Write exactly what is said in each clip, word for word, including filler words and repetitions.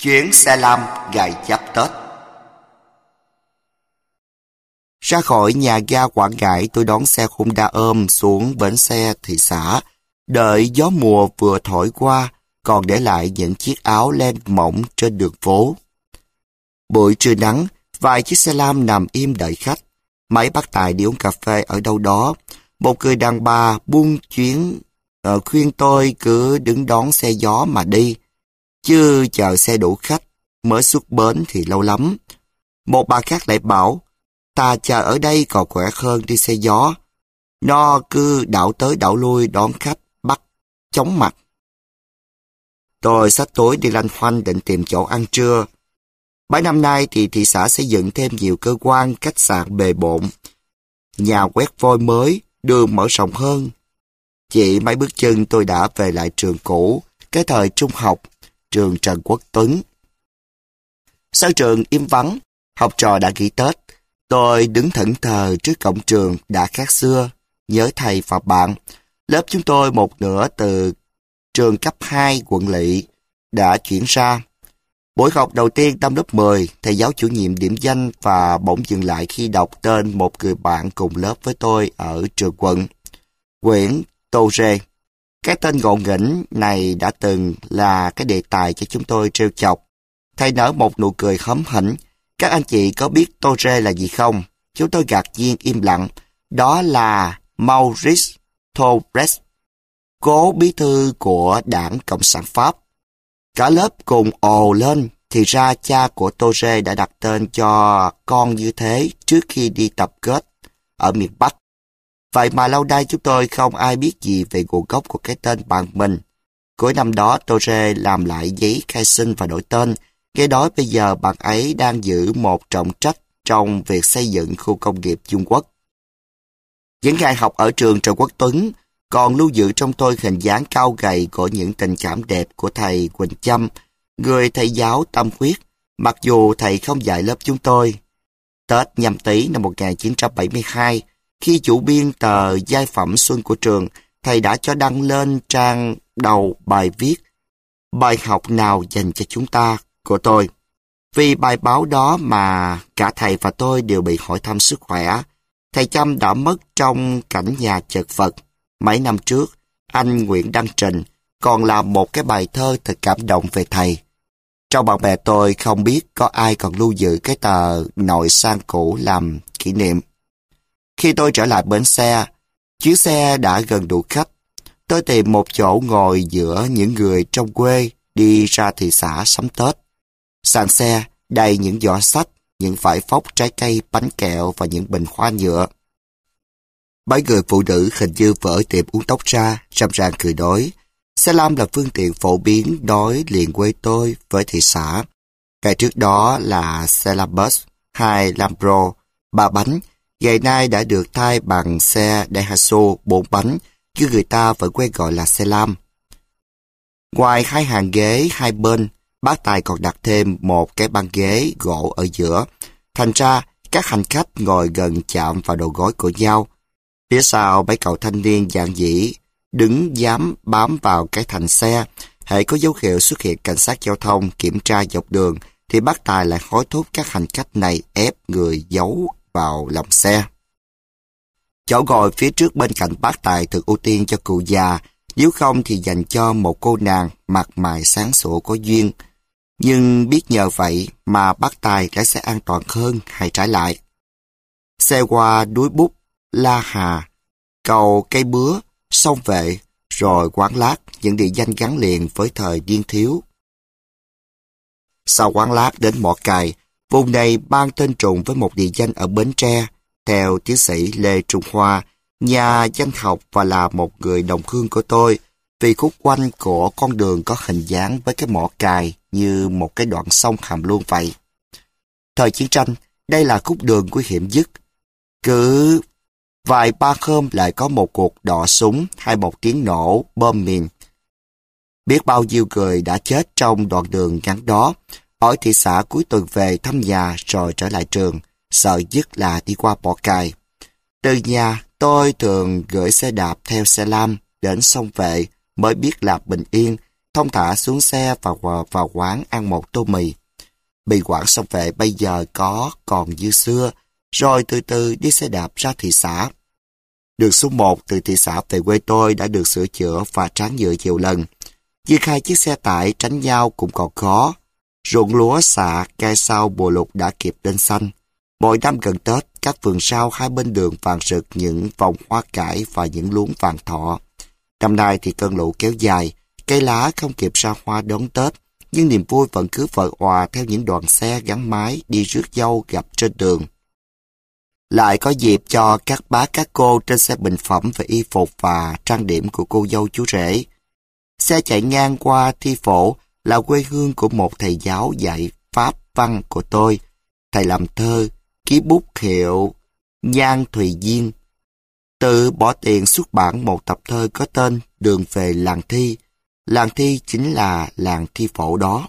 Chuyến xe lam ngày giáp Tết. Ra khỏi nhà ga Quảng Ngãi, tôi đón xe Honda ôm xuống bến xe thị xã, đợi gió mùa vừa thổi qua, còn để lại những chiếc áo len mỏng trên đường phố. Buổi trưa nắng, vài chiếc xe lam nằm im đợi khách. Mấy bác tài đi uống cà phê ở đâu đó. Một người đàn bà buông chuyến uh, khuyên tôi cứ đứng đón xe gió mà đi, chứ chờ xe đủ khách mới xuất bến thì lâu lắm. Một bà khác lại bảo, ta chờ ở đây còn khỏe hơn đi xe gió. Nó cứ đảo tới đảo lui đón khách bắt chóng mặt. Tôi xách túi đi lanh khoanh định tìm chỗ ăn trưa. Mấy năm nay thì thị xã xây dựng thêm nhiều cơ quan, khách sạn bề bộn. Nhà quét vôi mới, đường mở rộng hơn. Chỉ mấy bước chân tôi đã về lại trường cũ, cái thời trung học, trường Trần Quốc Tuấn. Sau trường im vắng, học trò đã nghỉ Tết. Tôi đứng thẫn thờ trước cổng trường đã khác xưa, nhớ thầy và bạn. Lớp chúng tôi một nửa từ trường cấp hai quận Lỵ đã chuyển ra. Buổi học đầu tiên năm lớp mười, thầy giáo chủ nhiệm điểm danh và bỗng dừng lại khi đọc tên một người bạn cùng lớp với tôi ở trường quận. Nguyễn Tô Rê. Cái tên ngộ nghĩnh này đã từng là cái đề tài cho chúng tôi trêu chọc. Thầy nở một nụ cười hóm hỉnh. Các anh chị có biết Tô Rê là gì không? Chúng tôi ngạc nhiên im lặng. Đó là Maurice Thorez, cố bí thư của Đảng Cộng sản Pháp. Cả lớp cùng ồ lên, thì ra cha của Tô Rê đã đặt tên cho con như thế trước khi đi tập kết ở miền Bắc. Vậy mà lâu nay chúng tôi không ai biết gì về nguồn gốc của cái tên bạn mình. Cuối năm đó Tô Rê làm lại giấy khai sinh và đổi tên. Nghe nói bây giờ bạn ấy đang giữ một trọng trách trong việc xây dựng khu công nghiệp Trung Quốc. Những ngày học ở trường Trần Quốc Tuấn còn lưu giữ trong tôi hình dáng cao gầy của những tình cảm đẹp của thầy Quỳnh Châm, người thầy giáo tâm huyết, mặc dù thầy không dạy lớp chúng tôi. Tết Nhâm Tý năm một nghìn chín trăm bảy mươi hai, khi chủ biên tờ Giai phẩm Xuân của trường, thầy đã cho đăng lên trang đầu bài viết "Bài học nào dành cho chúng ta" của tôi. Vì bài báo đó mà cả thầy và tôi đều bị hỏi thăm sức khỏe. Thầy Châm đã mất trong cảnh nhà chật vật. Mấy năm trước, anh Nguyễn Đăng Trình còn làm một cái bài thơ thật cảm động về thầy. Trong bạn bè tôi không biết có ai còn lưu giữ cái tờ nội sang cũ làm kỷ niệm. Khi tôi trở lại bến xe, chuyến xe đã gần đủ khách. Tôi tìm một chỗ ngồi giữa những người trong quê đi ra thị xã sắm Tết. Sàn xe đầy những giỏ sách, những vải phốc trái cây, bánh kẹo và những bình hoa nhựa. Mấy người phụ nữ hình như vỡ tiệm uống tóc ra, râm ran cười nói. Xe lam là phương tiện phổ biến nối liền quê tôi với thị xã. Ngày trước đó là xe lam bus, hai Lambro, ba bánh, ngày nay đã được thay bằng xe Daihatsu bốn bánh, chứ người ta vẫn quen gọi là xe lam. Ngoài hai hàng ghế hai bên, bác tài còn đặt thêm một cái băng ghế gỗ ở giữa. Thành ra, các hành khách ngồi gần chạm vào đầu gối của nhau. Phía sau mấy cậu thanh niên giản dĩ, đứng dám bám vào cái thành xe. Hễ có dấu hiệu xuất hiện cảnh sát giao thông kiểm tra dọc đường, thì bác tài lại hối thúc các hành khách này ép người giấu vào lòng xe. Chỗ ngồi phía trước bên cạnh bác tài được ưu tiên cho cụ già, nếu không thì dành cho một cô nàng mặt mày sáng sủa có duyên. Nhưng biết nhờ vậy mà bác tài lái xe an toàn hơn hay trái lại. Xe qua núi Bút, La Hà, cầu Cây Bứa, sông Vệ, rồi Quán Lát, những địa danh gắn liền với thời niên thiếu. Sau Quán Lát đến Mỏ Cày, vùng này mang tên trùng với một địa danh ở Bến Tre, theo tiến sĩ Lê Trung Hoa, nhà danh học và là một người đồng hương của tôi, vì khúc quanh của con đường có hình dáng với cái mỏ cày như một cái đoạn sông Hàm Luông vậy. Thời chiến tranh, đây là khúc đường nguy hiểm nhất. Cứ vài ba hôm lại có một cuộc đọ súng hay một tiếng nổ bom mìn. Biết bao nhiêu người đã chết trong đoạn đường ngắn đó. Ở thị xã cuối tuần về thăm nhà rồi trở lại trường, sợ nhất là đi qua Mỏ Cày. Từ nhà, tôi thường gửi xe đạp theo xe lam đến sông Vệ mới biết là bình yên, thong thả xuống xe và vào, vào quán ăn một tô mì. Bị quản song vệ bây giờ có còn như xưa, rồi từ từ đi xe đạp ra thị xã. Đường số một từ thị xã về quê tôi đã được sửa chữa và tráng nhựa nhiều lần. Việc hai chiếc xe tải tránh nhau cũng còn khó. Ruộng lúa xạ cây sau mùa lục đã kịp lên xanh. Mỗi năm gần Tết, các vườn rau hai bên đường vàng rực những vòng hoa cải và những luống vàng thọ. Năm nay thì cơn lũ kéo dài, cây lá không kịp ra hoa đón Tết, nhưng niềm vui vẫn cứ vỡ òa theo những đoàn xe gắn máy đi rước dâu gặp trên đường. Lại có dịp cho các bác các cô trên xe bình phẩm về y phục và trang điểm của cô dâu chú rể. Xe chạy ngang qua Thi Phổ là quê hương của một thầy giáo dạy Pháp văn của tôi. Thầy làm thơ, ký bút hiệu Nhan Thùy Diên. Tự bỏ tiền xuất bản một tập thơ có tên Đường về làng Thi. Làng Thi chính là làng Thi Phổ đó.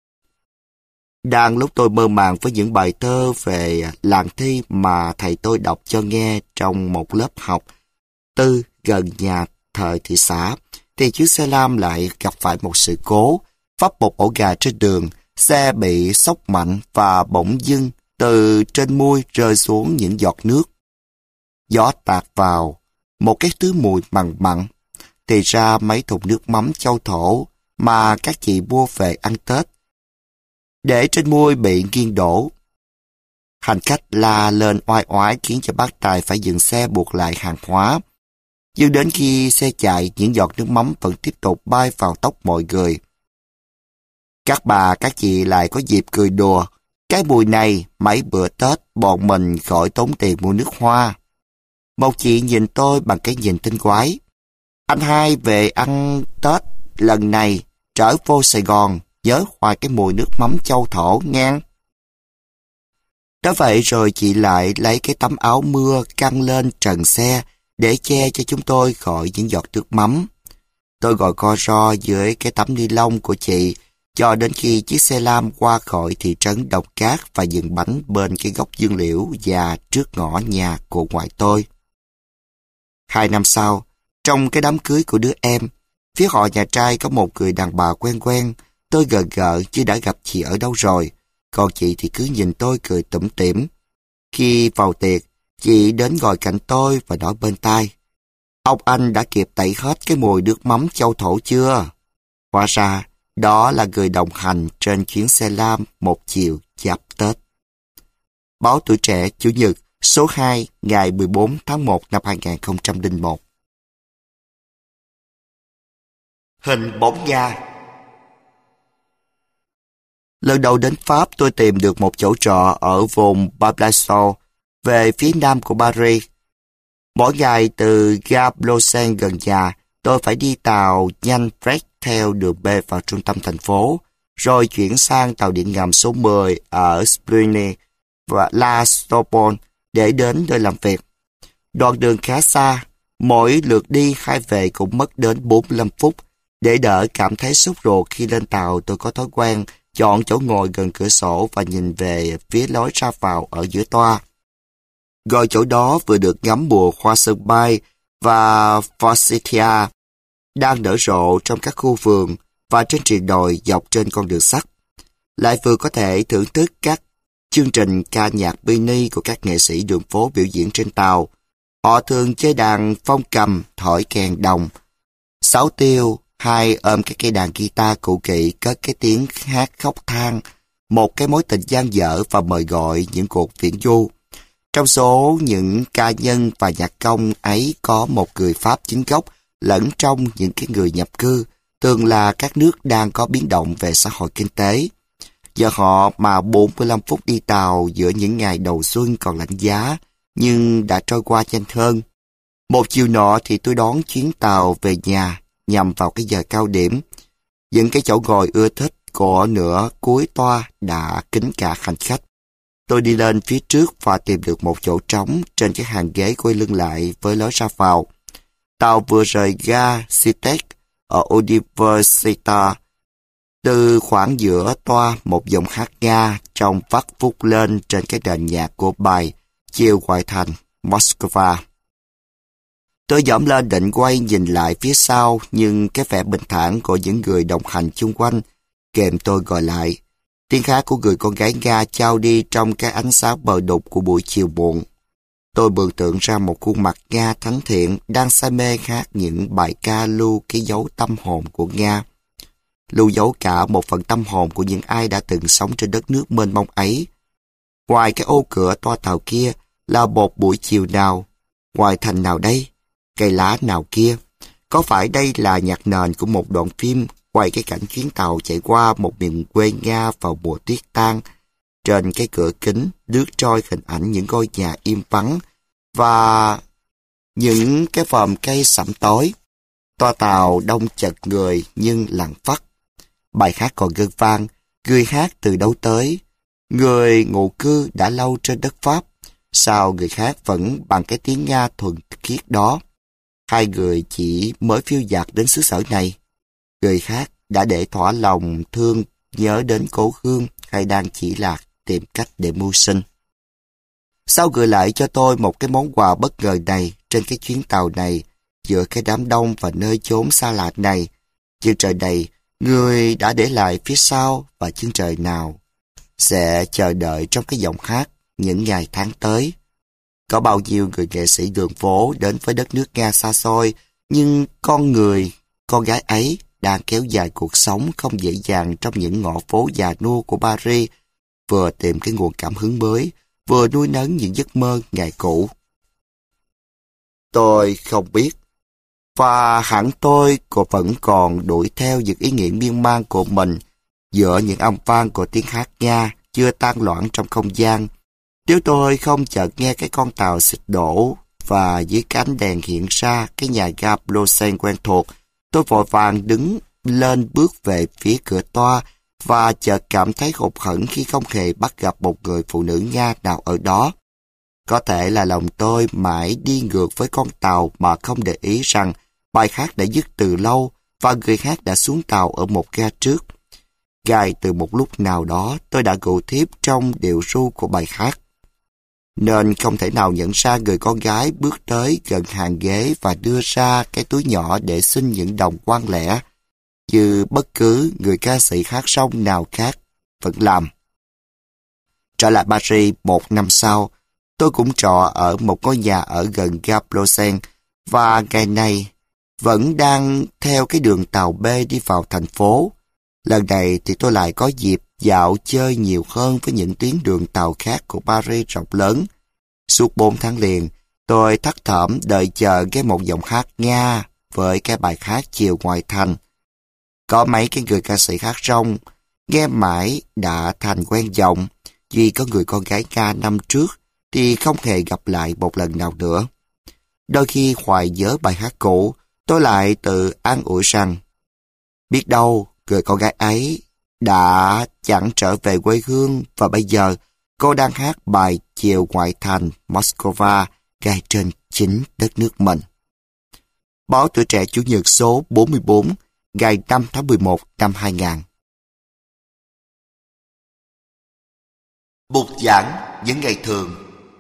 Đang lúc tôi mơ màng với những bài thơ về làng Thi mà thầy tôi đọc cho nghe trong một lớp học tư gần nhà thời thị xã, thì chiếc xe lam lại gặp phải một sự cố, vấp một ổ gà trên đường, xe bị sốc mạnh và bỗng dưng từ trên mui rơi xuống những giọt nước. Gió tạt vào, một cái thứ mùi mặn mặn, thì ra mấy thùng nước mắm châu thổ mà các chị mua về ăn Tết. Để trên mui bị nghiêng đổ. Hành khách la lên oai oái khiến cho bác tài phải dừng xe buộc lại hàng hóa. Nhưng đến khi xe chạy, những giọt nước mắm vẫn tiếp tục bay vào tóc mọi người. Các bà, các chị lại có dịp cười đùa. Cái mùi này, mấy bữa Tết, bọn mình khỏi tốn tiền mua nước hoa. Một chị nhìn tôi bằng cái nhìn tinh quái. Anh hai về ăn Tết, lần này trở vô Sài Gòn, nhớ hoài cái mùi nước mắm châu thổ ngang. Đã vậy rồi chị lại lấy cái tấm áo mưa căng lên trần xe để che cho chúng tôi khỏi những giọt nước mắm. Tôi ngồi co ro dưới cái tấm ni lông của chị cho đến khi chiếc xe lam qua khỏi thị trấn Đồng Cát và dừng bánh bên cái gốc dương liễu và trước ngõ nhà của ngoại tôi. Hai năm sau, trong cái đám cưới của đứa em, phía họ nhà trai có một người đàn bà quen quen. Tôi gờ gợ chứ đã gặp chị ở đâu rồi, còn chị thì cứ nhìn tôi cười tủm tỉm. Khi vào tiệc, chị đến ngồi cạnh tôi và nói bên tai: "Ông anh đã kịp tẩy hết cái mùi nước mắm châu thổ chưa?" Hóa ra, đó là người đồng hành trên chuyến xe lam một chiều giáp Tết. Báo Tuổi Trẻ Chủ nhật số hai ngày mười bốn tháng một năm hai nghìn không trăm lẻ một. Hình bóng Nga. Lần đầu đến Pháp, tôi tìm được một chỗ trọ ở vùng Bablaso, về phía nam của Paris. Mỗi ngày từ ga Blosen gần nhà, tôi phải đi tàu nhanh Fret theo đường B vào trung tâm thành phố, rồi chuyển sang tàu điện ngầm số mười ở Splune và La Sorbonne để đến nơi làm việc. Đoạn đường khá xa, mỗi lượt đi hay về cũng mất đến bốn mươi lăm phút. Để đỡ cảm thấy sốt ruột khi lên tàu, tôi có thói quen chọn chỗ ngồi gần cửa sổ và nhìn về phía lối ra vào ở giữa toa. Ngồi chỗ đó vừa được ngắm mùa hoa sơn bay và forsythia đang nở rộ trong các khu vườn và trên triền đồi dọc trên con đường sắt. Lại vừa có thể thưởng thức các chương trình ca nhạc mini của các nghệ sĩ đường phố biểu diễn trên tàu. Họ thường chơi đàn phong cầm, thổi kèn đồng, sáo tiêu, hay ôm cái cây đàn guitar cũ kỹ cất cái tiếng hát khóc than, một cái mối tình dang dở và mời gọi những cuộc viễn du. Trong số những ca nhân và nhạc công ấy có một người Pháp chính gốc lẫn trong những cái người nhập cư, thường là các nước đang có biến động về xã hội kinh tế. Giờ họ mà bốn mươi lăm phút đi tàu giữa những ngày đầu xuân còn lạnh giá, nhưng đã trôi qua nhanh hơn. Một chiều nọ thì tôi đón chuyến tàu về nhà nhằm vào cái giờ cao điểm. Những cái chỗ ngồi ưa thích của nửa cuối toa đã kín cả hành khách. Tôi đi lên phía trước và tìm được một chỗ trống trên cái hàng ghế quay lưng lại với lối ra vào. Tàu vừa rời ga Citec ở Universita. Từ khoảng giữa toa, một giọng hát Nga trong vắt vút lên trên cái nền nhạc của bài Chiều ngoại thành Moscow. Tôi dõng lên định quay nhìn lại phía sau, nhưng cái vẻ bình thản của những người đồng hành chung quanh kèm tôi gọi lại. Tiếng hát của người con gái Nga trao đi trong cái ánh sáng mờ đục của buổi chiều muộn. Tôi mường tượng ra một khuôn mặt Nga thánh thiện đang say mê hát những bài ca lưu cái dấu tâm hồn của Nga. Lưu dấu cả một phần tâm hồn của những ai đã từng sống trên đất nước mênh mông ấy. Ngoài cái ô cửa toa tàu kia là một buổi chiều nào, ngoài thành nào đây, cây lá nào kia. Có phải đây là nhạc nền của một đoạn phim quay cái cảnh chuyến tàu chạy qua một miền quê Nga vào mùa tuyết tan? Trên cái cửa kính lướt trôi hình ảnh những ngôi nhà im vắng và những cái vòm cây sẫm tối. Toa tàu đông chật người nhưng lặng phắt. Bài hát còn ngân vang, người hát từ đâu tới. Người ngụ cư đã lâu trên đất Pháp, sao người hát vẫn bằng cái tiếng Nga thuần khiết đó? Hai người chỉ mới phiêu dạt đến xứ sở này. Người khác đã để thỏa lòng thương nhớ đến cố hương hay đang chỉ là tìm cách để mưu sinh. Sao gửi lại cho tôi một cái món quà bất ngờ này trên cái chuyến tàu này, giữa cái đám đông và nơi chốn xa lạ này? Chân trời này, người đã để lại phía sau, và chân trời nào sẽ chờ đợi trong cái giọng hát những ngày tháng tới? Có bao nhiêu người nghệ sĩ đường phố đến với đất nước Nga xa xôi, nhưng con người, con gái ấy đang kéo dài cuộc sống không dễ dàng trong những ngõ phố già nua của Paris, vừa tìm cái nguồn cảm hứng mới, vừa nuôi nấng những giấc mơ ngày cũ. Tôi không biết, và hẳn tôi cũng vẫn còn đuổi theo những ý nghĩ miên man của mình giữa những âm vang của tiếng hát Nga chưa tan loãng trong không gian. Nếu tôi không chợt nghe cái con tàu xịt đổ và dưới cái ánh đèn hiện ra cái nhà ga Blosen quen thuộc, tôi vội vàng đứng lên bước về phía cửa toa và chợt cảm thấy hụt hẫng khi không hề bắt gặp một người phụ nữ Nga nào ở đó. Có thể là lòng tôi mãi đi ngược với con tàu mà không để ý rằng bài hát đã dứt từ lâu và người hát đã xuống tàu ở một ga trước. Ngay từ một lúc nào đó tôi đã gụ thiếp trong điệu ru của bài hát, nên không thể nào nhận ra người con gái bước tới gần hàng ghế và đưa ra cái túi nhỏ để xin những đồng quan lẻ, như bất cứ người ca sĩ hát song nào khác vẫn làm. Trở lại Paris một năm sau, tôi cũng trọ ở một ngôi nhà ở gần ga Blosen, và ngày này vẫn đang theo cái đường tàu B đi vào thành phố. Lần này thì tôi lại có dịp dạo chơi nhiều hơn với những tuyến đường tàu khác của Paris rộng lớn. Suốt bốn tháng liền, tôi thất thởm đợi chờ nghe một giọng hát Nga với cái bài hát Chiều Ngoài Thành. Có mấy cái người ca sĩ hát rong, nghe mãi đã thành quen giọng, vì có người con gái Nga năm trước thì không hề gặp lại một lần nào nữa. Đôi khi hoài nhớ bài hát cũ, tôi lại tự an ủi rằng biết đâu người con gái ấy đã chẳng trở về quê hương và bây giờ cô đang hát bài Chiều Ngoại Thành Moscow ngay trên chính đất nước mình. Báo Tuổi Trẻ Chủ nhật số bốn mươi bốn, ngày năm tháng mười một năm hai nghìn. Bục giảng những ngày thường.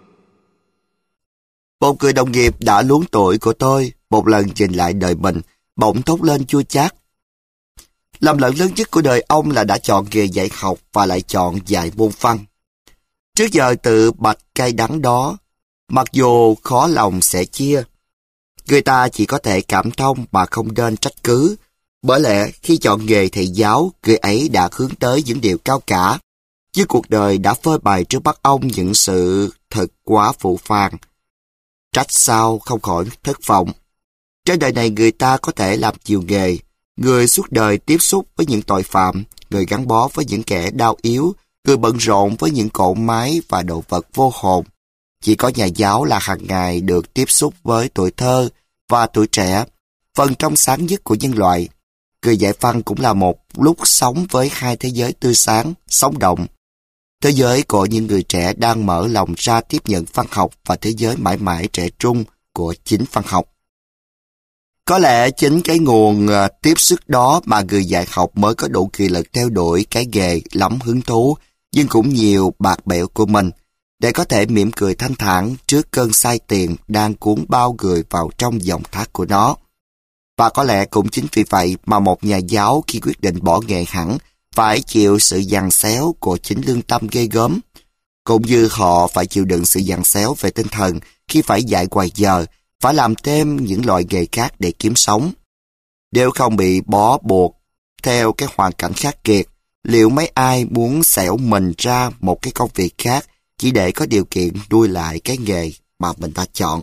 Một người đồng nghiệp đã luống tuổi của tôi một lần nhìn lại đời mình, bỗng thốt lên chua chát. Lầm lẫn lớn nhất của đời ông là đã chọn nghề dạy học và lại chọn dạy môn văn. Trước giờ tự bạch cay đắng đó, mặc dù khó lòng sẻ chia, người ta chỉ có thể cảm thông mà không nên trách cứ. Bởi lẽ khi chọn nghề thầy giáo, người ấy đã hướng tới những điều cao cả, chứ cuộc đời đã phơi bày trước mắt ông những sự thật quá phũ phàng. Trách sao không khỏi thất vọng. Trên đời này người ta có thể làm nhiều nghề, người suốt đời tiếp xúc với những tội phạm, người gắn bó với những kẻ đau yếu, người bận rộn với những cỗ máy và đồ vật vô hồn. Chỉ có nhà giáo là hàng ngày được tiếp xúc với tuổi thơ và tuổi trẻ, phần trong sáng nhất của nhân loại. Người dạy văn cũng là một lúc sống với hai thế giới tươi sáng, sống động. Thế giới của những người trẻ đang mở lòng ra tiếp nhận văn học và thế giới mãi mãi trẻ trung của chính văn học. Có lẽ chính cái nguồn uh, tiếp sức đó mà người dạy học mới có đủ nghị lực theo đuổi cái nghề lắm hứng thú, nhưng cũng nhiều bạc bẽo của mình. để có thể mỉm cười thanh thản trước cơn say tiền đang cuốn bao người vào trong dòng thác của nó. Và có lẽ cũng chính vì vậy mà một nhà giáo khi quyết định bỏ nghề hẳn phải chịu sự giằng xéo của chính lương tâm ghê gớm, cũng như họ phải chịu đựng sự giằng xéo về tinh thần khi phải dạy ngoài giờ, phải làm thêm những loại nghề khác để kiếm sống. Nếu không bị bó buộc theo cái hoàn cảnh khắc nghiệt, liệu mấy ai muốn xẻo mình ra một cái công việc khác chỉ để có điều kiện nuôi lại cái nghề mà mình đã chọn?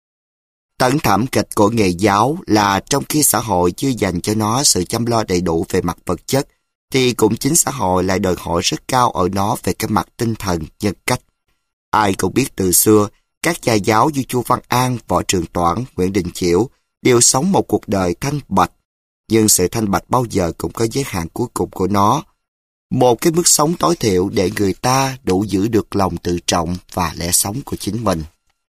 Tấn thảm kịch của nghề giáo là trong khi xã hội chưa dành cho nó sự chăm lo đầy đủ về mặt vật chất, thì cũng chính xã hội lại đòi hỏi rất cao ở nó về cái mặt tinh thần, nhân cách. Ai cũng biết từ xưa, các nhà giáo như Chu Văn An, Võ Trường Toản, Nguyễn Đình Chiểu đều sống một cuộc đời thanh bạch, nhưng sự thanh bạch bao giờ cũng có giới hạn cuối cùng của nó. Một cái mức sống tối thiểu để người ta đủ giữ được lòng tự trọng và lẽ sống của chính mình.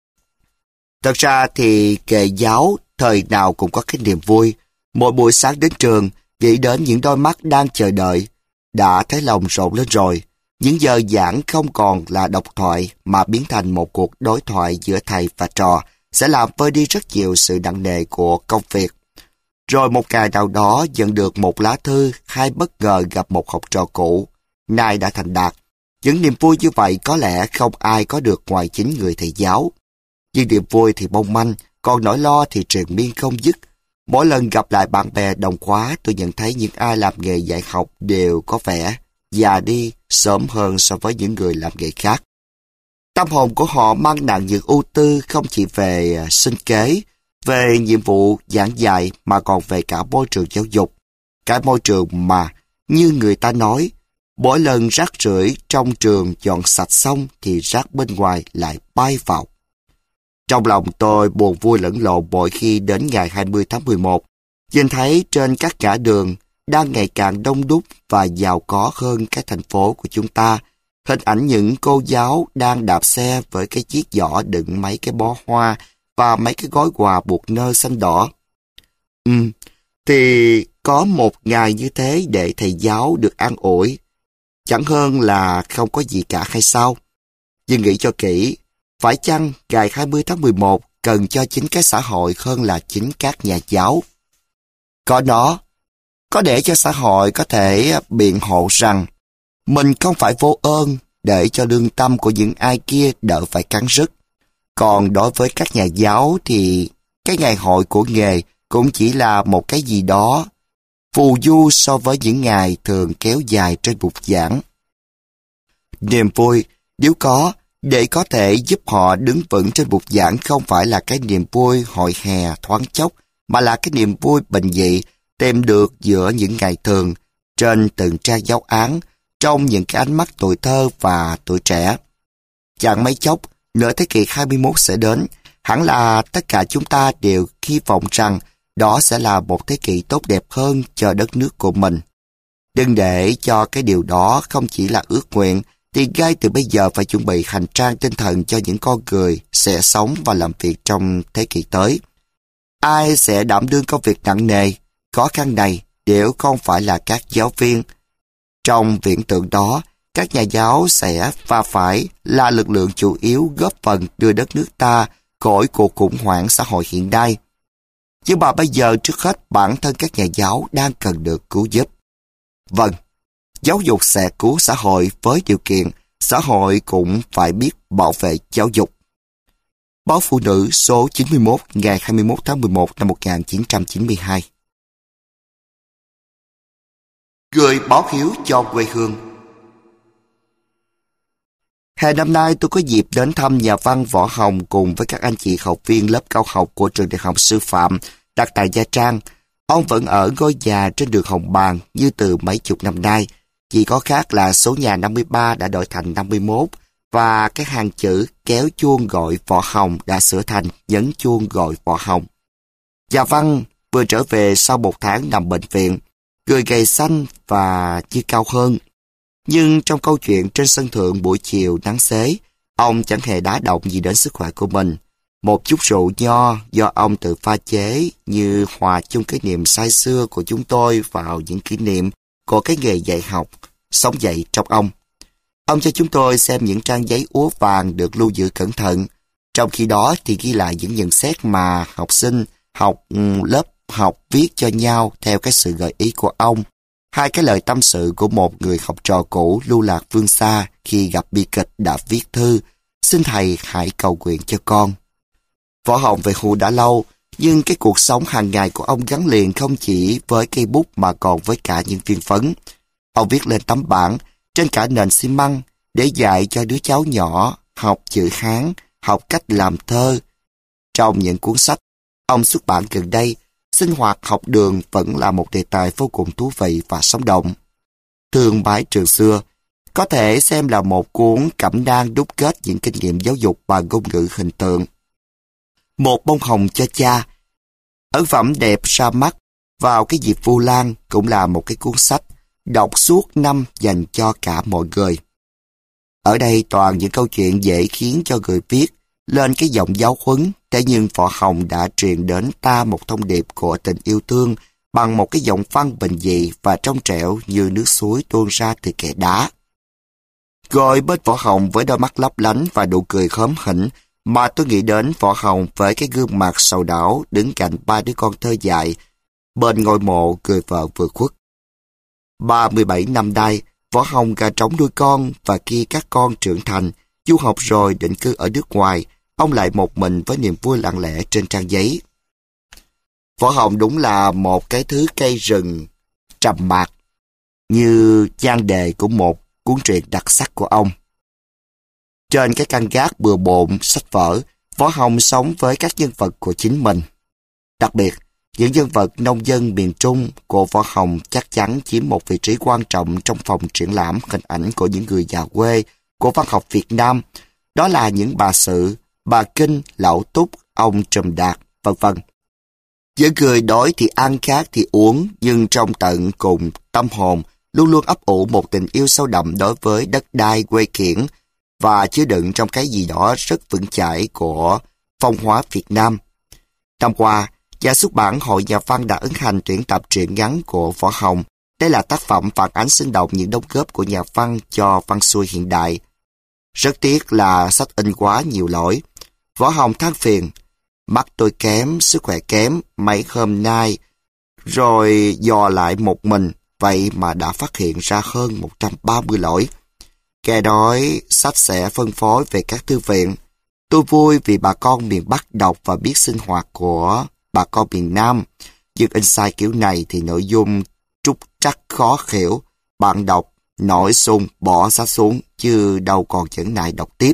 Thật ra thì nghề giáo thời nào cũng có cái niềm vui. Mỗi buổi sáng đến trường, nghĩ đến những đôi mắt đang chờ đợi, đã thấy lòng rộn lên rồi. Những giờ giảng không còn là độc thoại mà biến thành một cuộc đối thoại giữa thầy và trò, sẽ làm vơi đi rất nhiều sự nặng nề của công việc. Rồi một ngày nào đó nhận được một lá thư hay bất ngờ gặp một học trò cũ, nay đã thành đạt. Những niềm vui như vậy có lẽ không ai có được ngoài chính người thầy giáo. Nhưng niềm vui thì mong manh, còn nỗi lo thì triền miên không dứt. Mỗi lần gặp lại bạn bè đồng khóa, tôi nhận thấy những ai làm nghề dạy học đều có vẻ già đi sớm hơn so với những người làm nghề khác. Tâm hồn của họ mang nặng những ưu tư không chỉ về sinh kế, về nhiệm vụ giảng dạy mà còn về cả môi trường giáo dục. Cái môi trường mà, như người ta nói, mỗi lần rác rưởi trong trường dọn sạch xong thì rác bên ngoài lại bay vào. Trong lòng tôi buồn vui lẫn lộn mỗi khi đến ngày hai mươi tháng mười một, nhìn thấy trên các ngã đường đang ngày càng đông đúc và giàu có hơn cái thành phố của chúng ta, hình ảnh những cô giáo đang đạp xe với cái chiếc giỏ đựng mấy cái bó hoa và mấy cái gói quà buộc nơ xanh đỏ. Ừ, thì có một ngày như thế để thầy giáo được an ủi, chẳng hơn là không có gì cả hay sao? Nhưng nghĩ cho kỹ, phải chăng ngày hai mươi tháng mười một cần cho chính cái xã hội hơn là chính các nhà giáo? Có nó, có để cho xã hội có thể biện hộ rằng mình không phải vô ơn để cho lương tâm của những ai kia đỡ phải cắn rứt. Còn đối với các nhà giáo thì cái ngày hội của nghề cũng chỉ là một cái gì đó phù du so với những ngày thường kéo dài trên bục giảng. Niềm vui, nếu có, để có thể giúp họ đứng vững trên bục giảng không phải là cái niềm vui hội hè thoáng chốc, mà là cái niềm vui bình dị tìm được giữa những ngày thường, trên từng trang giáo án, trong những cái ánh mắt tuổi thơ và tuổi trẻ. Chẳng mấy chốc, nửa thế kỷ hai mươi mốt sẽ đến, hẳn là tất cả chúng ta đều hy vọng rằng đó sẽ là một thế kỷ tốt đẹp hơn cho đất nước của mình. Đừng để cho cái điều đó không chỉ là ước nguyện, thì ngay từ bây giờ phải chuẩn bị hành trang tinh thần cho những con người sẽ sống và làm việc trong thế kỷ tới. Ai sẽ đảm đương công việc nặng nề, khó khăn này nếu không phải là các giáo viên? Trong viễn tượng đó, các nhà giáo sẽ và phải là lực lượng chủ yếu góp phần đưa đất nước ta khỏi cuộc khủng hoảng xã hội hiện nay. Nhưng mà bây giờ trước hết bản thân các nhà giáo đang cần được cứu giúp. Vâng, giáo dục sẽ cứu xã hội với điều kiện xã hội cũng phải biết bảo vệ giáo dục. Báo Phụ Nữ số chín mươi mốt ngày hai mươi mốt tháng mười một năm một nghìn chín trăm chín mươi hai. Gửi báo hiếu cho quê hương. Hè năm nay tôi có dịp đến thăm nhà văn Võ Hồng cùng với các anh chị học viên lớp cao học của trường đại học sư phạm đặt tại Nha Trang. Ông vẫn ở ngôi nhà trên đường Hồng Bàng như từ mấy chục năm nay, chỉ có khác là số nhà năm mươi ba đã đổi thành năm mươi mốt và cái hàng chữ kéo chuông gọi Võ Hồng đã sửa thành nhấn chuông gọi Võ Hồng. Nhà văn vừa trở về sau một tháng nằm bệnh viện, người gầy xanh và chưa cao hơn. Nhưng trong câu chuyện trên sân thượng buổi chiều nắng xế, ông chẳng hề đá động gì đến sức khỏe của mình. Một chút rượu nho do ông tự pha chế như hòa chung cái niềm say xưa của chúng tôi vào những kỷ niệm của cái nghề dạy học, sống dậy trong ông. Ông cho chúng tôi xem những trang giấy úa vàng được lưu giữ cẩn thận. Trong khi đó thì ghi lại những nhận xét mà học sinh học lớp học viết cho nhau theo cái sự gợi ý của ông. Hai cái lời tâm sự của một người học trò cũ lưu lạc phương xa khi gặp bi kịch đã viết thư: xin thầy hãy cầu nguyện cho con. Võ Hồng về hưu đã lâu, nhưng cái cuộc sống hàng ngày của ông gắn liền không chỉ với cây bút mà còn với cả những viên phấn. Ông viết lên tấm bảng trên cả nền xi măng để dạy cho đứa cháu nhỏ học chữ Hán, học cách làm thơ. Trong những cuốn sách ông xuất bản gần đây, sinh hoạt học đường vẫn là một đề tài vô cùng thú vị và sống động. Thương Bái Trường Xưa có thể xem là một cuốn cẩm nang đúc kết những kinh nghiệm giáo dục bằng ngôn ngữ hình tượng. Một bông hồng cho cha, ấn phẩm đẹp ra mắt vào cái dịp Vu Lan cũng là một cái cuốn sách đọc suốt năm dành cho cả mọi người. Ở đây toàn những câu chuyện dễ khiến cho người viết lên cái giọng giáo huấn, thế nhưng Võ Hồng đã truyền đến ta một thông điệp của tình yêu thương bằng một cái giọng văn bình dị và trong trẻo như nước suối tuôn ra từ kẽ đá. Rồi bên Võ Hồng với đôi mắt lấp lánh và nụ cười khóm hỉnh, mà tôi nghĩ đến Võ Hồng với cái gương mặt sầu đảo đứng cạnh ba đứa con thơ dại bên ngôi mộ người vợ vừa khuất. ba mươi bảy năm nay, Võ Hồng gà trống nuôi con, và khi các con trưởng thành, du học rồi định cư ở nước ngoài, ông lại một mình với niềm vui lặng lẽ trên trang giấy. Võ Hồng đúng là một cái thứ cây rừng trầm mặc, như nhan đề của một cuốn truyện đặc sắc của ông. Trên cái căn gác bừa bộn sách vở, Võ Hồng sống với các nhân vật của chính mình. Đặc biệt, những nhân vật nông dân miền Trung của Võ Hồng chắc chắn chiếm một vị trí quan trọng trong phòng triển lãm hình ảnh của những người già quê của văn học Việt Nam. Đó là những bà Sự, bà Kinh, Lão Túc, ông Trùm Đạt, vân vân. Những người đói thì ăn, khát thì uống, nhưng trong tận cùng tâm hồn luôn luôn ấp ủ một tình yêu sâu đậm đối với đất đai quê kiển và chứa đựng trong cái gì đó rất vững chãi của phong hóa Việt Nam. Năm qua, nhà xuất bản Hội Nhà văn đã ấn hành tuyển tập truyện ngắn của Võ Hồng. Đây là tác phẩm phản ánh sinh động những đóng góp của nhà văn cho văn xuôi hiện đại. Rất tiếc là sách in quá nhiều lỗi. Võ Hồng than phiền: mắt tôi kém, sức khỏe kém, mấy hôm nay rồi dò lại một mình, vậy mà đã phát hiện ra hơn một trăm ba mươi lỗi. Kẻ đói, sách sẽ phân phối về các thư viện. Tôi vui vì bà con miền Bắc đọc và biết sinh hoạt của bà con miền Nam. Nhưng in sai kiểu này thì nội dung trúc trắc khó hiểu. Bạn đọc nổi sung bỏ sách xuống, chứ đâu còn chững nại đọc tiếp.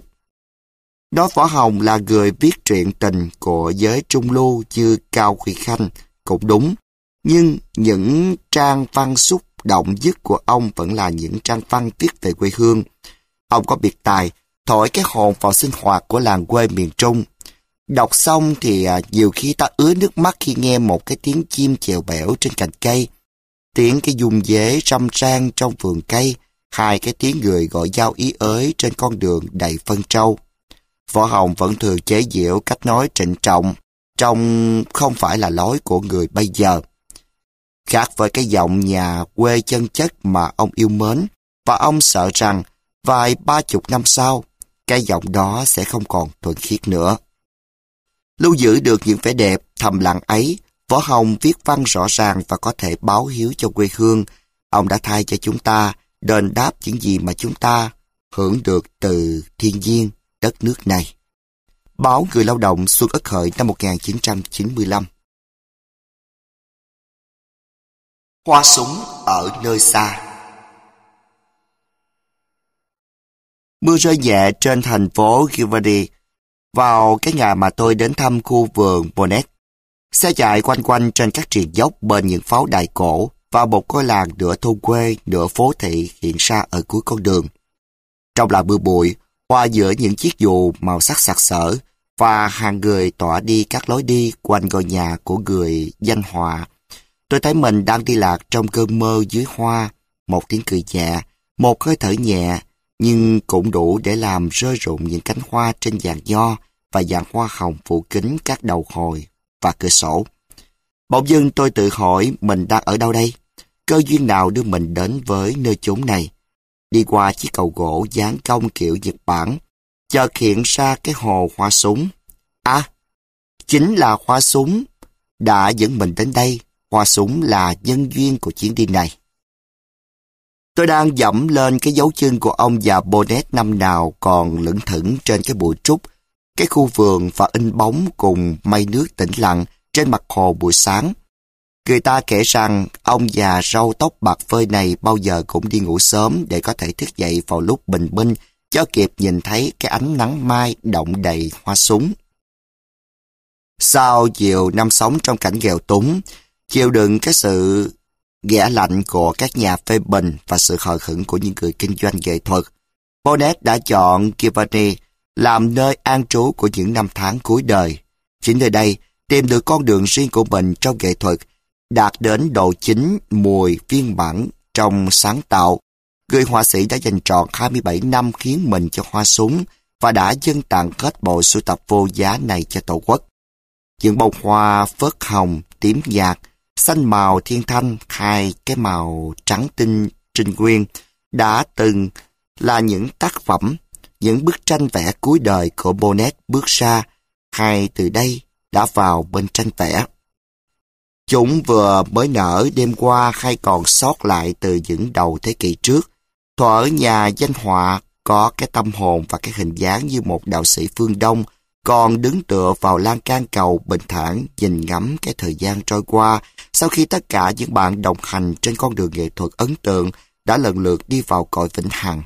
Nói Võ Hồng là người viết truyện tình của giới trung lưu như Cao Huy Khanh cũng đúng. Nhưng những trang văn xúc động nhất của ông vẫn là những trang văn viết về quê hương. Ông có biệt tài thổi cái hồn vào sinh hoạt của làng quê miền Trung. Đọc xong thì à, nhiều khi ta ứa nước mắt khi nghe một cái tiếng chim chèo bẻo trên cành cây, tiếng cái dung dế râm ran trong vườn cây, hai cái tiếng người gọi giao ý ới trên con đường đầy phân trâu. Võ Hồng vẫn thường chế giễu cách nói trịnh trọng, trông không phải là lối của người bây giờ. Khác với cái giọng nhà quê chân chất mà ông yêu mến, và ông sợ rằng vài ba chục năm sau, cái giọng đó sẽ không còn thuần khiết nữa. Lưu giữ được những vẻ đẹp thầm lặng ấy, Võ Hồng viết văn rõ ràng và có thể báo hiếu cho quê hương. Ông đã thay cho chúng ta đền đáp những gì mà chúng ta hưởng được từ thiên nhiên, đất nước này. Báo Người Lao động, Xuân Ất Hợi năm một nghìn chín trăm chín mươi lăm. Hoa súng ở nơi xa. Mưa rơi nhẹ trên thành phố Giverny vào cái ngày mà tôi đến thăm khu vườn Bonnet. Xe chạy quanh quanh trên các triền dốc bên những pháo đài cổ và một ngôi làng nửa thôn quê, nửa phố thị hiện ra ở cuối con đường. Trong làng mưa bụi, hoa giữa những chiếc dù màu sắc sặc sỡ và hàng người tỏa đi các lối đi quanh ngôi nhà của người danh họa. Tôi thấy mình đang đi lạc trong cơn mơ dưới hoa, một tiếng cười nhẹ, một hơi thở nhẹ, nhưng cũng đủ để làm rơi rụng những cánh hoa trên giàn nho và giàn hoa hồng phủ kín các đầu hồi và cửa sổ. Bỗng dưng tôi tự hỏi mình đang ở đâu đây? Cơ duyên nào đưa mình đến với nơi chốn này? đi qua chiếc cầu gỗ dáng cong kiểu Nhật Bản, chợt hiện ra cái hồ hoa súng. À, chính là Hoa Súng đã dẫn mình đến đây. Hoa Súng là nhân duyên của chuyến đi này. Tôi đang dẫm lên cái dấu chân của ông già Bonnet năm nào còn lững thững trên cái bụi trúc, cái khu vườn và in bóng cùng mây nước tĩnh lặng trên mặt hồ buổi sáng. Người ta kể rằng ông già râu tóc bạc phơ này bao giờ cũng đi ngủ sớm để có thể thức dậy vào lúc bình minh, cho kịp nhìn thấy cái ánh nắng mai đọng đầy Hoa Súng. Sau nhiều năm sống trong cảnh nghèo túng, chịu đựng cái sự ghẻ lạnh của các nhà phê bình và sự hờ hững của những người kinh doanh nghệ thuật, Bonnet đã chọn Giverny làm nơi an trú của những năm tháng cuối đời. Chính nơi đây, tìm được con đường riêng của mình trong nghệ thuật, đạt đến độ chín mùi viên mãn trong sáng tạo. Người họa sĩ đã dành trọn hai mươi bảy năm khiến mình cho Hoa Súng và đã dâng tặng hết bộ sưu tập vô giá này cho Tổ quốc. Những bông hoa phớt hồng, tím nhạt, xanh màu thiên thanh, hai cái màu trắng tinh trinh nguyên đã từng là những tác phẩm, những bức tranh vẽ cuối đời của Bonnet bước ra, hay từ đây đã vào bên tranh vẽ. Chúng vừa mới nở đêm qua hay còn sót lại từ những đầu thế kỷ trước. Thuở nhà danh họa có cái tâm hồn và cái hình dáng như một đạo sĩ phương Đông, còn đứng tựa vào lan can cầu bình thản nhìn ngắm cái thời gian trôi qua sau khi tất cả những bạn đồng hành trên con đường nghệ thuật ấn tượng đã lần lượt đi vào cõi vĩnh hằng.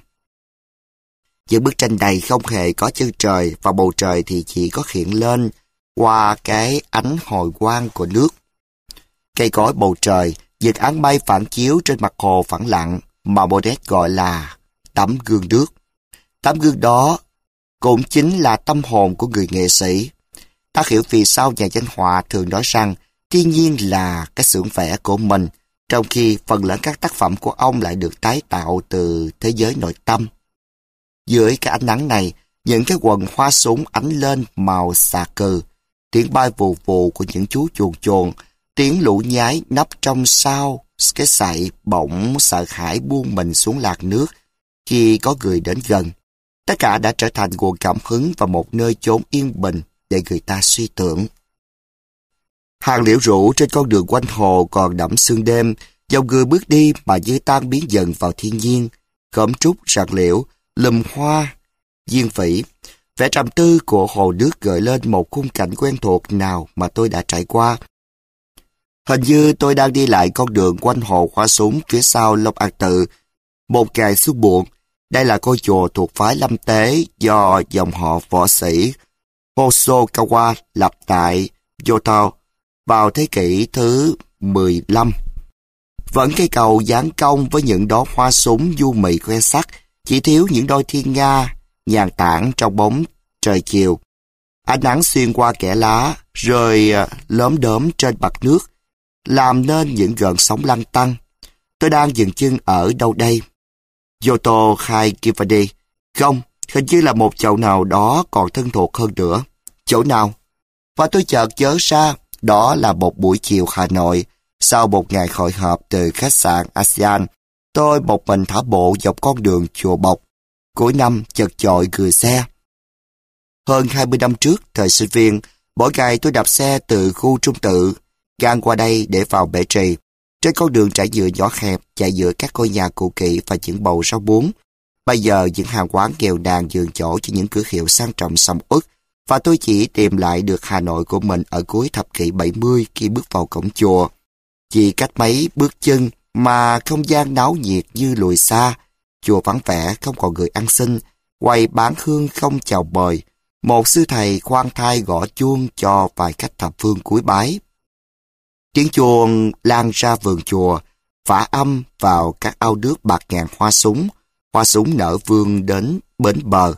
Những bức tranh này không hề có chân trời và bầu trời thì chỉ có hiện lên qua cái ánh hồi quang của nước. Cây cối bầu trời, những áng mây phản chiếu trên mặt hồ phẳng lặng mà Bonnet gọi là tấm gương nước. Tấm gương đó cũng chính là tâm hồn của người nghệ sĩ. Ta hiểu vì sao nhà danh họa thường nói rằng thiên nhiên là cái xưởng vẽ của mình, trong khi phần lớn các tác phẩm của ông lại được tái tạo từ thế giới nội tâm. Dưới cái ánh nắng này, những cái quần hoa súng ánh lên màu xà cừ, tiếng bay vù vù của những chú chuồn chuồn, tiếng lũ nhái nấp trong sau cái sậy bỗng sợ hãi buông mình xuống lạc nước khi có người đến gần. Tất cả đã trở thành nguồn cảm hứng và một nơi chốn yên bình để người ta suy tưởng. Hàng liễu rủ trên con đường quanh hồ còn đẫm sương đêm, dòng người bước đi mà như tan biến dần vào thiên nhiên, khóm trúc, rạc liễu, lùm hoa, diên phỉ. Vẻ trầm tư của hồ nước gợi lên một khung cảnh quen thuộc nào mà tôi đã trải qua. Hình như tôi đang đi lại con đường quanh hồ Hoa Súng phía sau Long An Tự. Một ngày xuân buồn, đây là ngôi chùa thuộc phái Lâm Tế do dòng họ võ sĩ Hosokawa lập tại Kyoto vào thế kỷ thứ mười lăm. Vẫn cây cầu dáng cong với những đóa hoa súng du mị khoe sắc, chỉ thiếu những đôi thiên nga nhàn tản trong bóng trời chiều. Ánh nắng xuyên qua kẽ lá, rơi lốm đốm trên mặt nước, làm nên những gợn sóng lăn tăn. Tôi đang dừng chân ở đâu đây? Kyoto hay Giverny? Không, hình như là một chỗ nào đó còn thân thuộc hơn nữa. Chỗ nào? Và tôi chợt nhớ ra, đó là một buổi chiều Hà Nội. Sau một ngày hội họp từ khách sạn ASEAN, tôi một mình thả bộ dọc con đường chùa Bộc. Cuối năm chật chội gửi xe. Hơn hai mươi năm trước, thời sinh viên, mỗi ngày tôi đạp xe từ khu Trung Tự, ngang qua đây để vào Bể Trì. Trên con đường trải nhựa nhỏ hẹp, chạy giữa các ngôi nhà cũ kỹ và những bầu rau muống. Bây giờ những hàng quán nghèo nàn nhường chỗ cho những cửa hiệu sang trọng sầm uất, và tôi chỉ tìm lại được Hà Nội của mình ở cuối thập kỷ bảy mươi khi bước vào cổng chùa. Chỉ cách mấy bước chân mà không gian náo nhiệt như lùi xa, chùa vắng vẻ không còn người ăn xin, quầy bán hương không chào mời, một sư thầy khoan thai gõ chuông cho vài khách thập phương cúi bái. Tiếng chuông lan ra vườn chùa, phả âm vào các ao nước bạc ngàn hoa súng, hoa súng nở vương đến bến bờ.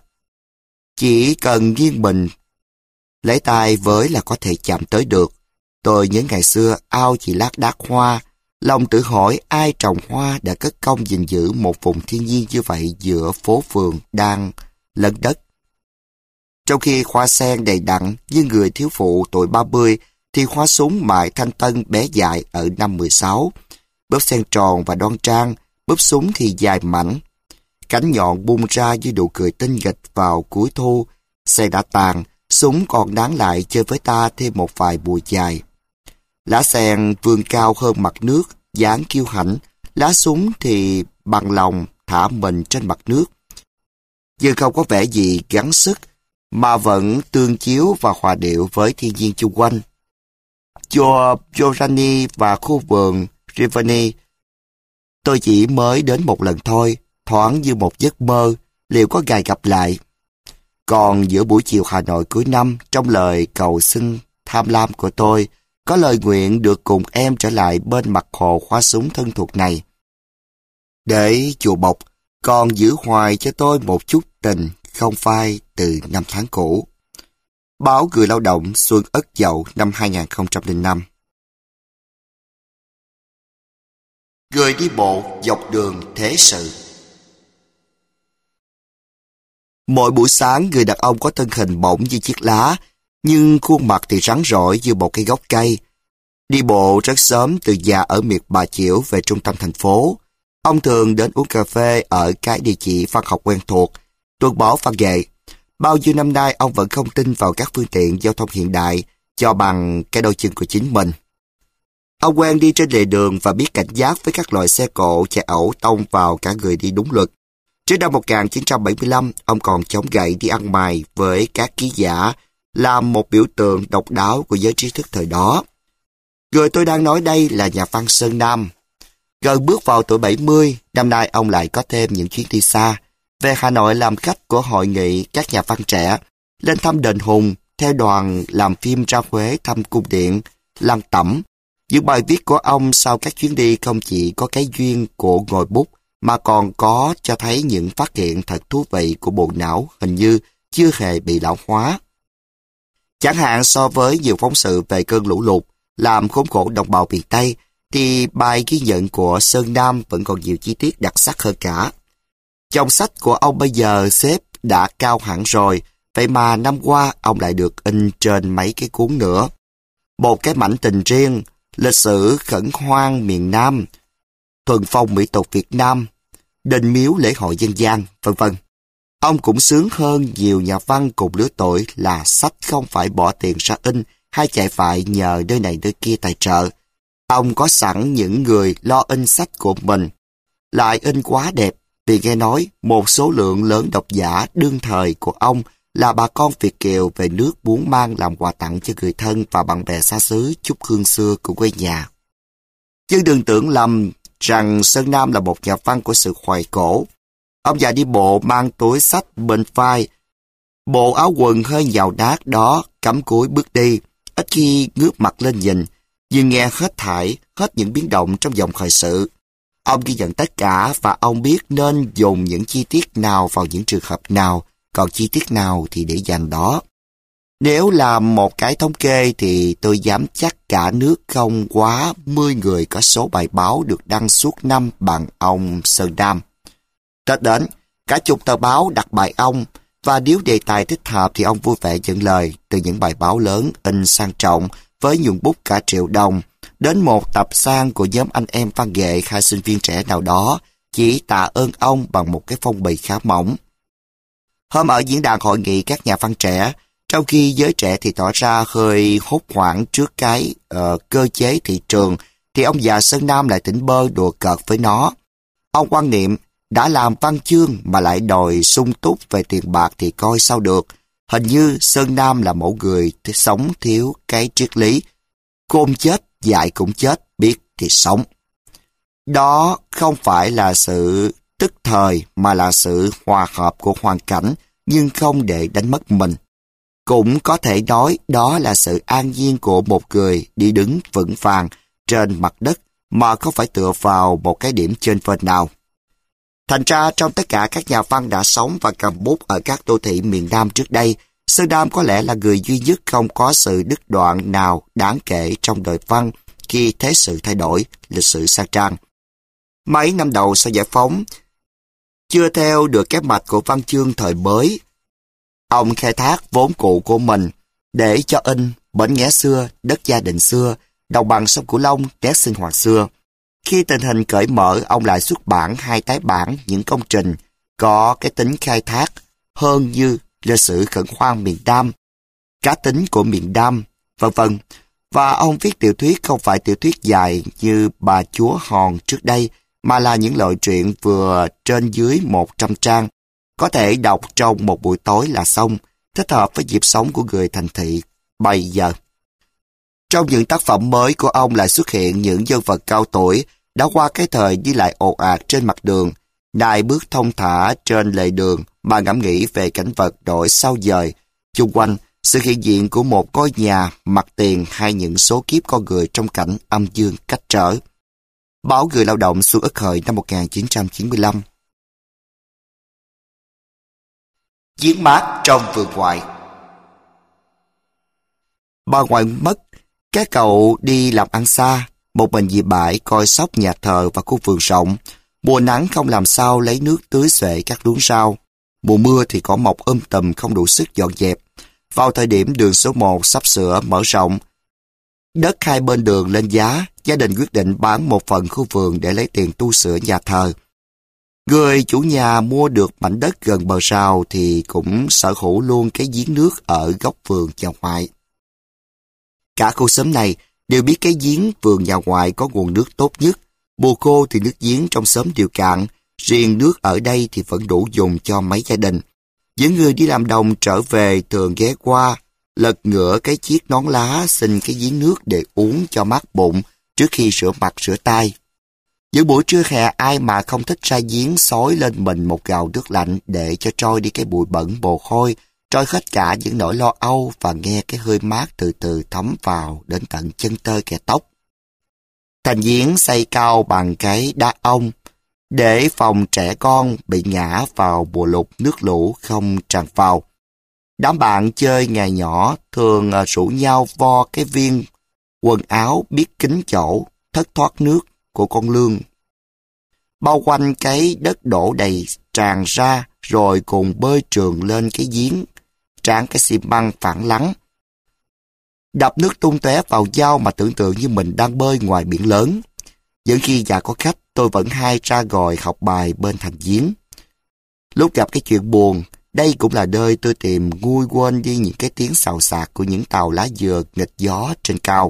Chỉ cần nghiêng mình, lấy tay với là có thể chạm tới được. Tôi nhớ ngày xưa ao chỉ lác đác hoa, lòng tự hỏi ai trồng hoa đã cất công gìn giữ một vùng thiên nhiên như vậy giữa phố phường đang lấn đất. Trong khi hoa sen đầy đặn như người thiếu phụ tuổi ba mươi, thì hoa súng mại thanh tân bé dại ở năm mười sáu. Bóp sen tròn và đoan trang, bóp súng thì dài mảnh. cánh nhọn bung ra như nụ cười tinh nghịch vào cuối thu. Xe đã tàn, súng còn đáng lại chơi với ta thêm một vài mùa dài. Lá sen vươn cao hơn mặt nước, dáng kiêu hãnh, lá súng thì bằng lòng thả mình trên mặt nước. Nhưng không có vẻ gì gắng sức, mà vẫn tương chiếu và hòa điệu với thiên nhiên chung quanh. Cho Giorani và khu vườn Rivani, tôi chỉ mới đến một lần thôi, thoáng như một giấc mơ, liệu có ngày gặp lại. Còn giữa buổi chiều Hà Nội cuối năm, trong lời cầu xin tham lam của tôi, có lời nguyện được cùng em trở lại bên mặt hồ hoa súng thân thuộc này. Để chùa Bộc còn giữ hoài cho tôi một chút tình không phai từ năm tháng cũ. Báo Người Lao động Xuân Ất Dậu năm hai nghìn không trăm lẻ năm. Người đi bộ dọc đường thế sự. Mỗi buổi sáng, người đàn ông có thân hình bổng như chiếc lá, nhưng khuôn mặt thì rắn rỏi như một cái gốc cây. Đi bộ rất sớm từ nhà ở miệt Bà Chiểu về trung tâm thành phố. Ông thường đến uống cà phê ở cái địa chỉ văn học quen thuộc, Tuần báo văn nghệ. Bao nhiêu năm nay ông vẫn không tin vào các phương tiện giao thông hiện đại, cho bằng cái đôi chân của chính mình. Ông quen đi trên lề đường và biết cảnh giác với các loại xe cộ chạy ẩu tông vào cả người đi đúng luật. Trước năm một nghìn chín trăm bảy mươi lăm, ông còn chống gậy đi ăn mày với các ký giả, làm một biểu tượng độc đáo của giới trí thức thời đó. Người tôi đang nói đây là nhà văn Sơn Nam. Gần bước vào tuổi bảy mươi, năm nay ông lại có thêm những chuyến đi xa, về Hà Nội làm khách của hội nghị các nhà văn trẻ, lên thăm đền Hùng, theo đoàn làm phim ra Huế thăm cung điện, Lăng Tẩm. Những bài viết của ông sau các chuyến đi không chỉ có cái duyên của ngòi bút, mà còn có cho thấy những phát hiện thật thú vị của bộ não hình như chưa hề bị lão hóa. Chẳng hạn so với nhiều phóng sự về cơn lũ lụt, làm khốn khổ đồng bào miền Tây, thì bài ghi nhận của Sơn Nam vẫn còn nhiều chi tiết đặc sắc hơn cả. Dòng sách của ông bây giờ xếp đã cao hẳn rồi, vậy mà năm qua ông lại được in trên mấy cái cuốn nữa. Một cái mảnh tình riêng, lịch sử khẩn hoang miền Nam, thuần phong mỹ tục Việt Nam, đền miếu lễ hội dân gian, vân vân. Ông cũng sướng hơn nhiều nhà văn cùng lứa tuổi là sách không phải bỏ tiền ra in hay chạy phải nhờ nơi này nơi kia tài trợ. Ông có sẵn những người lo in sách của mình. Lại in quá đẹp, vì nghe nói một số lượng lớn độc giả đương thời của ông là bà con Việt kiều về nước muốn mang làm quà tặng cho người thân và bạn bè xa xứ chút hương xưa của quê nhà. Nhưng đừng tưởng lầm rằng Sơn Nam là một nhà văn của sự hoài cổ. Ông già đi bộ mang túi sách bên vai, bộ áo quần hơi nhàu nát đó cắm cúi bước đi, ít khi ngước mặt lên nhìn, nhưng nghe hết thảy, hết những biến động trong dòng thời sự. Ông ghi nhận tất cả và ông biết nên dùng những chi tiết nào vào những trường hợp nào, còn chi tiết nào thì để dành đó. Nếu làm một cái thống kê thì tôi dám chắc cả nước không quá mười người có số bài báo được đăng suốt năm bằng ông Sơn Nam. Tết đến, cả chục tờ báo đặt bài ông, và nếu đề tài thích hợp thì ông vui vẻ dẫn lời từ những bài báo lớn in sang trọng với nhuận bút cả triệu đồng, đến một tập san của nhóm anh em văn nghệ hay sinh viên trẻ nào đó, chỉ tạ ơn ông bằng một cái phong bì khá mỏng. Hôm ở diễn đàn hội nghị các nhà văn trẻ, trong khi giới trẻ thì tỏ ra hơi hốt hoảng trước cái uh, cơ chế thị trường, thì ông già Sơn Nam lại tỉnh bơ đùa cợt với nó. Ông quan niệm, đã làm văn chương mà lại đòi sung túc về tiền bạc thì coi sao được. Hình như Sơn Nam là mẫu người sống thiếu cái triết lý. Khôn chết, dại cũng chết, biết thì sống. Đó không phải là sự tức thời mà là sự hòa hợp của hoàn cảnh, nhưng không để đánh mất mình. Cũng có thể nói đó là sự an nhiên của một người đi đứng vững vàng trên mặt đất mà không phải tựa vào một cái điểm trên vên nào. Thành ra trong tất cả các nhà văn đã sống và cầm bút ở các đô thị miền Nam trước đây, Sơn Nam có lẽ là người duy nhất không có sự đứt đoạn nào đáng kể trong đời văn khi thế sự thay đổi, lịch sử sa trang. Mấy năm đầu sau giải phóng, chưa theo được cái mạch của văn chương thời mới, ông khai thác vốn cụ của mình để cho in Bến Nghé xưa, Đất gia đình xưa, Đồng bằng sông Cửu Long, nét sinh hoạt xưa. Khi tình hình cởi mở, ông lại xuất bản hai tái bản những công trình có cái tính khai thác hơn như lịch sử khẩn hoang miền Nam, cá tính của miền Nam, vân vân. Và ông viết tiểu thuyết không phải tiểu thuyết dài như Bà Chúa Hòn trước đây, mà là những loại truyện vừa trên dưới một trăm trang, có thể đọc trong một buổi tối là xong, thích hợp với nhịp sống của người thành thị bây giờ. Trong những tác phẩm mới của ông lại xuất hiện những nhân vật cao tuổi đã qua cái thời đi lại ồ ạt trên mặt đường, nay bước thông thả trên lề đường mà ngẫm nghĩ về cảnh vật đổi sao dời, chung quanh sự hiện diện của một ngôi nhà, mặt tiền hay những số kiếp con người trong cảnh âm dương cách trở. Báo Người Lao động Xuân Ất Hợi năm một nghìn chín trăm chín mươi lăm. Giếng mát trong vườn ngoại. Bà ngoại mất, các cậu đi làm ăn xa, một mình dì Bãi coi sóc nhà thờ và khu vườn rộng. Mùa nắng không làm sao lấy nước tưới xuệ các luống rau. Mùa mưa thì cỏ mọc um tùm không đủ sức dọn dẹp. Vào thời điểm đường số một sắp sửa mở rộng, đất hai bên đường lên giá, gia đình quyết định bán một phần khu vườn để lấy tiền tu sửa nhà thờ. Người chủ nhà mua được mảnh đất gần bờ rào thì cũng sở hữu luôn cái giếng nước ở góc vườn nhà ngoại. Cả khu xóm này đều biết cái giếng vườn nhà ngoại có nguồn nước tốt nhất. Mùa khô thì nước giếng trong xóm đều cạn, riêng nước ở đây thì vẫn đủ dùng cho mấy gia đình. Những người đi làm đồng trở về thường ghé qua, lật ngửa cái chiếc nón lá xin cái giếng nước để uống cho mát bụng trước khi rửa mặt rửa tay. Những buổi trưa hè ai mà không thích ra giếng xối lên mình một gào nước lạnh để cho trôi đi cái bụi bẩn bồ hôi, trôi hết cả những nỗi lo âu và nghe cái hơi mát từ từ thấm vào đến tận chân tơ kẻ tóc. Thành giếng xây cao bằng cái đá ong, để phòng trẻ con bị ngã vào mùa lụt nước lũ không tràn vào. Đám bạn chơi ngày nhỏ thường rủ nhau vo cái viên quần áo biết kín chỗ, thất thoát nước của con lương. Bao quanh cái đất đổ đầy tràn ra rồi cùng bơi trườn lên cái giếng, tráng cái xi măng phẳng lắng. Đập nước tung tóe vào dao mà tưởng tượng như mình đang bơi ngoài biển lớn. Những khi nhà có khách, tôi vẫn hay ra gòi học bài bên thành giếng. Lúc gặp cái chuyện buồn, đây cũng là nơi tôi tìm nguôi quên đi những cái tiếng xào xạc của những tàu lá dừa nghịch gió trên cao.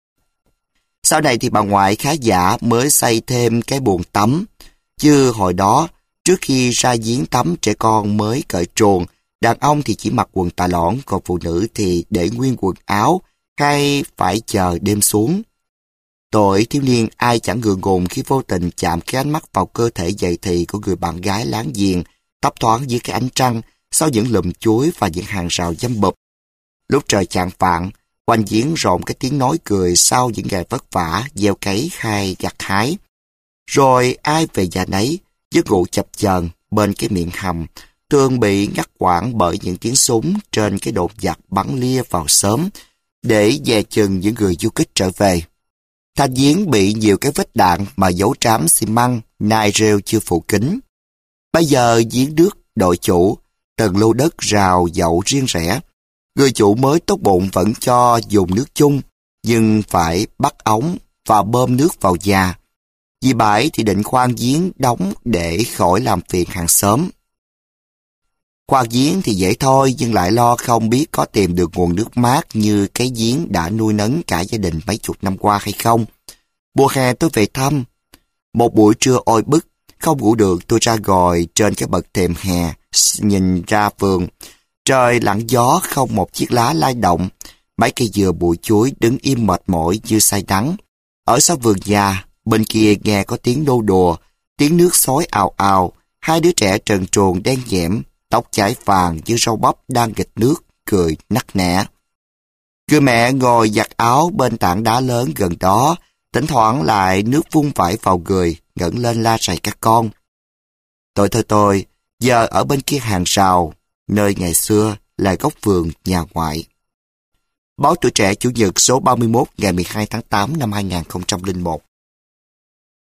Sau này thì bà ngoại khá giả mới xây thêm cái bồn tắm. Chứ hồi đó, trước khi ra giếng tắm trẻ con mới cởi truồng, đàn ông thì chỉ mặc quần tà lõn, còn phụ nữ thì để nguyên quần áo hay phải chờ đêm xuống. Tội thiếu niên ai chẳng ngượng ngùng khi vô tình chạm cái ánh mắt vào cơ thể dậy thì của người bạn gái láng giềng, thấp thoáng dưới cái ánh trăng, sau những lùm chuối và những hàng rào dâm bụp. Lúc trời chạng vạng, quanh giếng rộn cái tiếng nói cười sau những ngày vất vả, gieo cấy hay gặt hái. Rồi ai về nhà nấy, giấc ngủ chập chờn bên cái miệng hầm, thường bị ngắt quãng bởi những tiếng súng trên cái đột giặc bắn lia vào xóm, để dè chừng những người du kích trở về. Thành giếng bị nhiều cái vết đạn mà dấu trám xi măng, nai rêu chưa phủ kín. Bây giờ giếng nước đổi chủ, từng lô đất rào dậu riêng rẽ. Người chủ mới tốt bụng vẫn cho dùng nước chung, nhưng phải bắt ống và bơm nước vào nhà. Dì Bãi thì định khoan giếng đóng để khỏi làm phiền hàng xóm. Khoan giếng thì dễ thôi, nhưng lại lo không biết có tìm được nguồn nước mát như cái giếng đã nuôi nấng cả gia đình mấy chục năm qua hay không. Mùa hè tôi về thăm. Một buổi trưa oi bức, không ngủ được, tôi ra gòi trên cái bậc thềm hè, nhìn ra vườn. Trời lặng gió, không một chiếc lá lay động. Mấy cây dừa bụi chuối đứng im mệt mỏi như say đắng. Ở sau vườn nhà, bên kia nghe có tiếng nô đùa, tiếng nước xối ào ào. Hai đứa trẻ trần truồng đen nhẽm, tóc chải vàng như rau bắp đang nghịch nước, cười nắc nẻ. Người mẹ ngồi giặt áo bên tảng đá lớn gần đó, thỉnh thoảng lại nước vung vãi vào người, ngẩng lên la rầy các con. Tôi thôi tôi, giờ ở bên kia hàng rào, nơi ngày xưa là góc vườn nhà ngoại. Báo Tuổi Trẻ Chủ nhật số ba mươi mốt ngày mười hai tháng tám năm hai nghìn không trăm lẻ một.